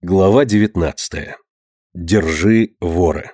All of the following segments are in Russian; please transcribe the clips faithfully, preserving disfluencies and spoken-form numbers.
Глава девятнадцатая. Держи вора.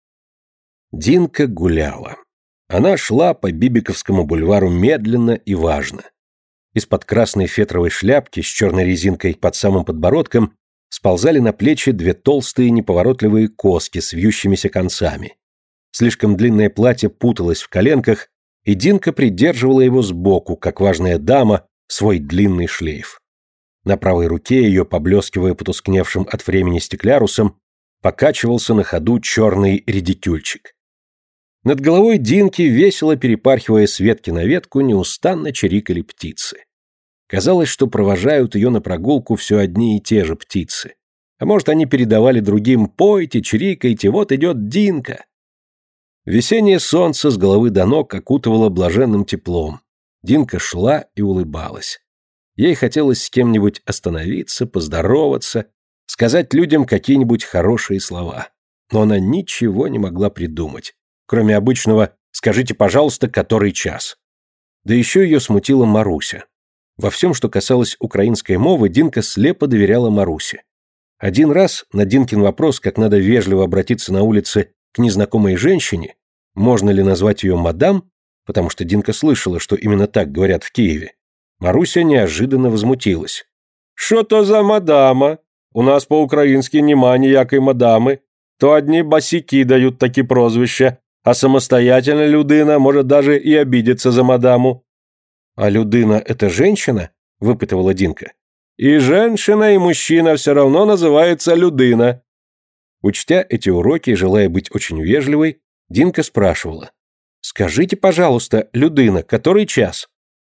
Динка гуляла. Она шла по Бибиковскому бульвару медленно и важно. Из-под красной фетровой шляпки с черной резинкой под самым подбородком сползали на плечи две толстые неповоротливые коски с вьющимися концами. Слишком длинное платье путалось в коленках, и Динка придерживала его сбоку, как важная дама, свой длинный шлейф. На правой руке ее, поблескивая потускневшим от времени стеклярусом, покачивался на ходу черный редикюльчик. Над головой Динки, весело перепархивая с ветки на ветку, неустанно чирикали птицы. Казалось, что провожают ее на прогулку все одни и те же птицы. А может, они передавали другим: «Пойте, чирикайте, вот идет Динка». Весеннее солнце с головы до ног окутывало блаженным теплом. Динка шла и улыбалась. Ей хотелось с кем-нибудь остановиться, поздороваться, сказать людям какие-нибудь хорошие слова. Но она ничего не могла придумать, кроме обычного «скажите, пожалуйста, который час?». Да еще ее смутила Маруся. Во всем, что касалось украинской мовы, Динка слепо доверяла Марусе. Один раз на Динкин вопрос, как надо вежливо обратиться на улице к незнакомой женщине, можно ли назвать ее мадам, потому что Динка слышала, что именно так говорят в Киеве, Маруся неожиданно возмутилась. «Що то за мадама? У нас по-українськи нема ніякої мадами. То одні басіки дають такі прозвища, а самостоятельная людина может даже и обидеться за мадаму». «А людина – это женщина?» – выпытывала Динка. «И женщина, и мужчина все равно называется людина». Учтя эти уроки, желая быть очень вежливой, Динка спрашивала: «Скажите, пожалуйста, людина, который час?»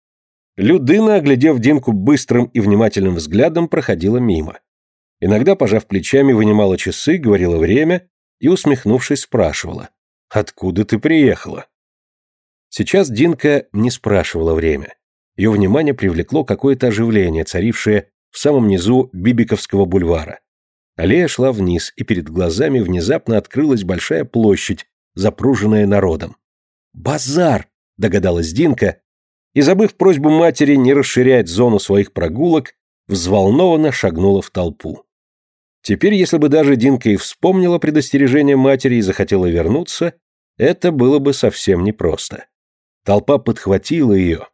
Людина, оглядев Динку быстрым и внимательным взглядом, проходила мимо. Иногда, пожав плечами, вынимала часы, говорила время и, усмехнувшись, спрашивала: «Откуда ты приехала?» Сейчас Динка не спрашивала время. Ее внимание привлекло какое-то оживление, царившее в самом низу Бибиковского бульвара. Аллея шла вниз, и перед глазами внезапно открылась большая площадь, запруженная народом. «Базар!» – догадалась Динка, и, забыв просьбу матери не расширять зону своих прогулок, взволнованно шагнула в толпу. Теперь, если бы даже Динка и вспомнила предостережение матери и захотела вернуться, это было бы совсем непросто. Толпа подхватила ее,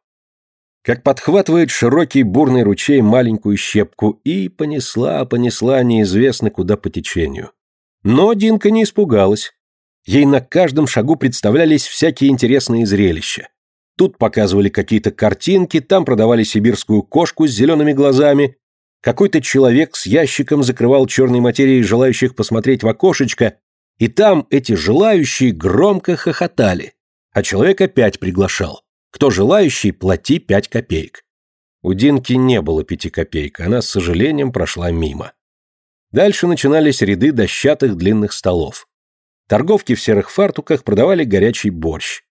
как подхватывает широкий бурный ручей маленькую щепку, и понесла, понесла неизвестно куда по течению. Но Динка не испугалась. Ей на каждом шагу представлялись всякие интересные зрелища. Тут показывали какие-то картинки, там продавали сибирскую кошку с зелеными глазами, какой-то человек с ящиком закрывал черной материей желающих посмотреть в окошечко, и там эти желающие громко хохотали, а человек опять приглашал: кто желающий, плати пять копеек. У Динки не было пяти копеек, она с сожалением прошла мимо. Дальше начинались ряды дощатых длинных столов. Торговки в серых фартуках продавали горячий борщ.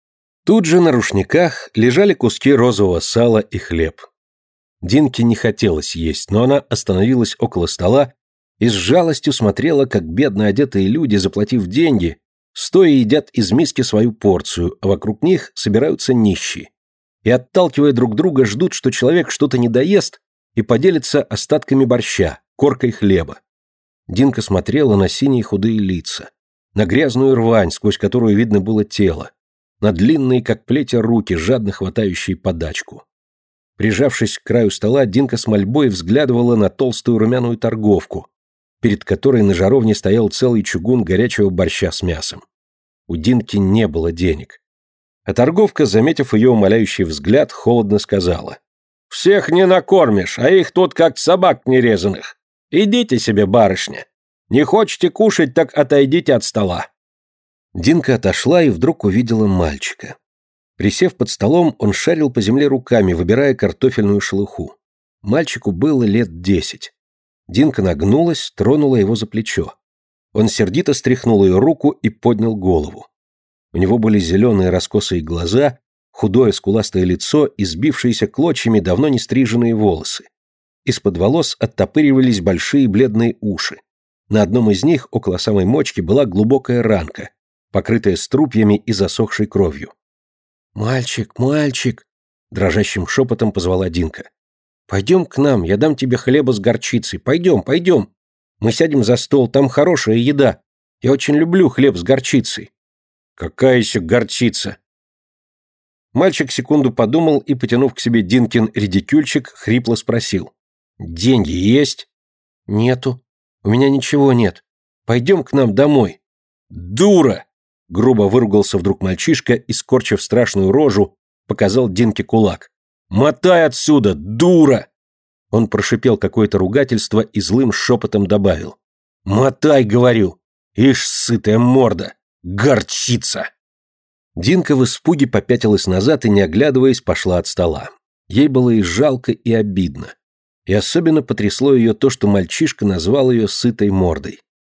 Тут же на рушниках лежали куски розового сала и хлеб. Динке не хотелось есть, но она остановилась около стола и с жалостью смотрела, как бедно одетые люди, заплатив деньги, стоя едят из миски свою порцию, а вокруг них собираются нищие. И, отталкивая друг друга, ждут, что человек что-то не доест и поделится остатками борща, коркой хлеба. Динка смотрела на синие худые лица, на грязную рвань, сквозь которую видно было тело, на длинные, как плетя, руки, жадно хватающие подачку. Прижавшись к краю стола, Динка с мольбой взглядывала на толстую румяную торговку, перед которой на жаровне стоял целый чугун горячего борща с мясом. У Динки не было денег. А торговка, заметив ее умоляющий взгляд, холодно сказала: «Всех не накормишь, а их тут как собак нерезанных. Идите себе, барышня. Не хочете кушать, так отойдите от стола». Динка отошла и вдруг увидела мальчика. Присев под столом, он шарил по земле руками, выбирая картофельную шелуху. Мальчику было лет десять. Динка нагнулась, тронула его за плечо. Он сердито стряхнул ее руку и поднял голову. У него были зеленые раскосые глаза, худое скуластое лицо и сбившиеся клочьями давно не стриженные волосы. Из-под волос оттопыривались большие бледные уши. На одном из них, около самой мочки, была глубокая ранка, покрытая струпьями и засохшей кровью. «Мальчик, мальчик!» – дрожащим шепотом позвала Динка. «Пойдем к нам, я дам тебе хлеба с горчицей. Пойдем, пойдем!» Мы сядем за стол, там хорошая еда. Я очень люблю хлеб с горчицей». «Какая еще горчица?» Мальчик секунду подумал и, потянув к себе Динкин редикюльчик, хрипло спросил. «Деньги есть?» «Нету. У меня ничего нет. Пойдем к нам домой». «Дура!» — грубо выругался вдруг мальчишка и, скорчив страшную рожу, показал Динке кулак. «Мотай отсюда, дура!» Он прошипел какое-то ругательство и злым шепотом добавил. «Мотай, говорю! Ишь, сытая морда! Горчица!» Динка в испуге попятилась назад и, не оглядываясь, пошла от стола. Ей было и жалко, и обидно. И особенно потрясло ее то, что мальчишка назвал ее сытой мордой.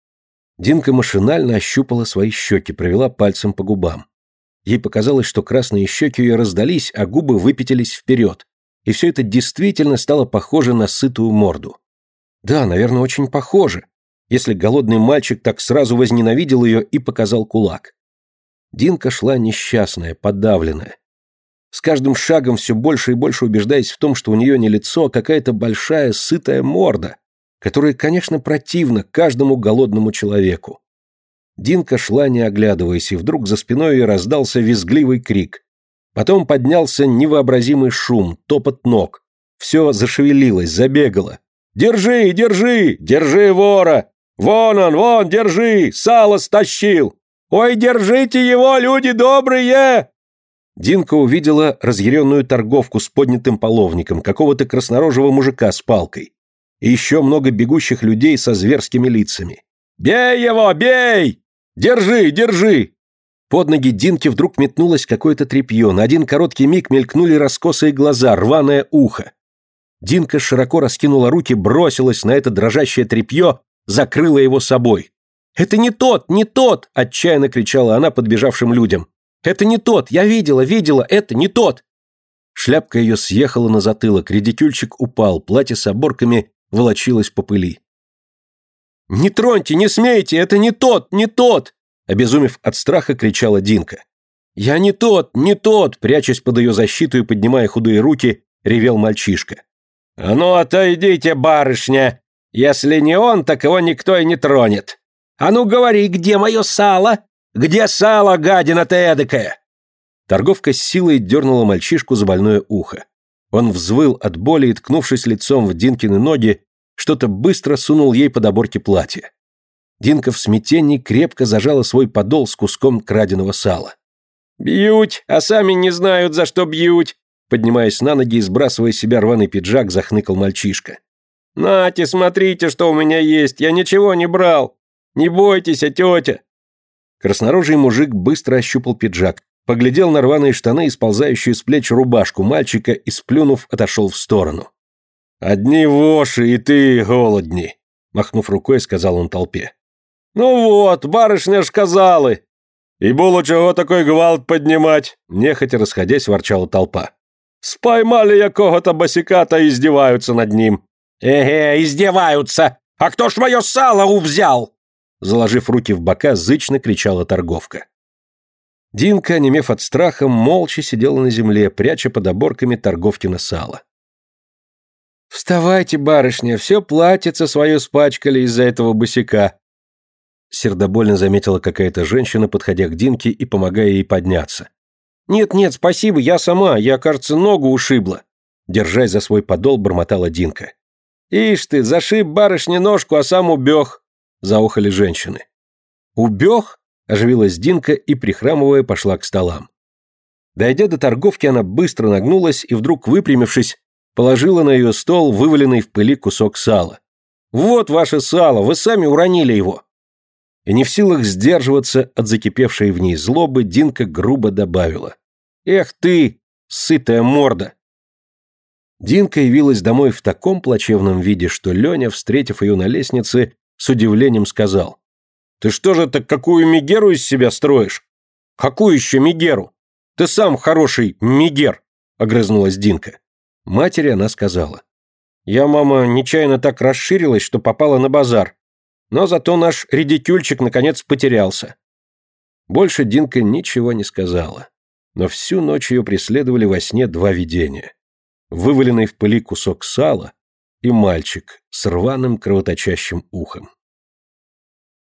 Динка машинально ощупала свои щеки, провела пальцем по губам. Ей показалось, что красные щеки ее раздались, а губы выпятились вперед. И все это действительно стало похоже на сытую морду. Да, наверное, очень похоже, если голодный мальчик так сразу возненавидел ее и показал кулак. Динка шла несчастная, подавленная. С каждым шагом все больше и больше убеждаясь в том, что у нее не лицо, а какая-то большая сытая морда, которая, конечно, противна каждому голодному человеку. Динка шла, не оглядываясь, и вдруг за спиной ее раздался визгливый крик. Потом поднялся невообразимый шум, топот ног. Все зашевелилось, забегало. «Держи, держи! Держи вора! Вон он, вон, держи! Сало стащил! Ой, держите его, люди добрые!» Динка увидела разъяренную торговку с поднятым половником, какого-то краснорожего мужика с палкой. И еще много бегущих людей со зверскими лицами. «Бей его, бей! Держи, держи!» Под ноги Динки вдруг метнулось какое-то тряпье, на один короткий миг мелькнули раскосые глаза, рваное ухо. Динка широко раскинула руки, бросилась на это дрожащее тряпье, закрыла его собой. «Это не тот, не тот!» – отчаянно кричала она подбежавшим людям. «Это не тот! Я видела, видела! Это не тот!» Шляпка ее съехала на затылок, редикюльчик упал, платье с оборками волочилось по пыли. «Не троньте, не смейте! Это не тот, не тот!» Обезумев от страха, кричала Динка. «Я не тот, не тот!» Прячась под ее защиту и поднимая худые руки, ревел мальчишка. «А ну отойдите, барышня! Если не он, так его никто и не тронет! А ну говори, где мое сало? Где сало, гадина ты эдакая?» Торговка с силой дернула мальчишку за больное ухо. Он взвыл от боли и, ткнувшись лицом в Динкины ноги, что-то быстро сунул ей под оборки платья. Динка в смятении крепко зажала свой подол с куском краденого сала. «Бьють, а сами не знают, за что бьють!» Поднимаясь на ноги и сбрасывая с себя рваный пиджак, захныкал мальчишка. «Нате, смотрите, что у меня есть, я ничего не брал! Не бойтесь, а тетя!» Краснорожий мужик быстро ощупал пиджак, поглядел на рваные штаны и сползающую с плеч рубашку мальчика и, сплюнув, отошел в сторону. «Одни воши, и ты голодни!» Махнув рукой, сказал он толпе. «Ну вот, барышня ж казали! И було чого такой гвалт поднимать!» Нехотя расходясь, ворчала толпа. «Споймали якого-то босика-то и издеваются над ним!» «Эге, издеваются! А кто ж мое сало увзял?» Заложив руки в бока, зычно кричала торговка. Динка, онемев от страха, молча сидела на земле, пряча под оборками торговкино сало. «Вставайте, барышня, все платьице свое спачкали из-за этого босика!» Сердобольно заметила какая-то женщина, подходя к Динке и помогая ей подняться. «Нет-нет, спасибо, я сама, я, кажется, ногу ушибла!» Держась за свой подол, бормотала Динка. «Ишь ты, зашиб барышне ножку, а сам убег!» Заохали женщины. «Убег?» – оживилась Динка и, прихрамывая, пошла к столам. Дойдя до торговки, она быстро нагнулась и, вдруг выпрямившись, положила на ее стол вываленный в пыли кусок сала. «Вот ваше сало, вы сами уронили его!» И не в силах сдерживаться от закипевшей в ней злобы, Динка грубо добавила. «Эх ты, сытая морда!» Динка явилась домой в таком плачевном виде, что Леня, встретив ее на лестнице, с удивлением сказал. «Ты что же так какую мегеру из себя строишь?» «Какую еще мегеру? Ты сам хороший мегер!» — огрызнулась Динка. Матери она сказала. «Я, мама, нечаянно так расширилась, что попала на базар. Но зато наш редикюльчик наконец потерялся». Больше Динка ничего не сказала. Но всю ночь ее преследовали во сне два видения. Вываленный в пыли кусок сала и мальчик с рваным кровоточащим ухом.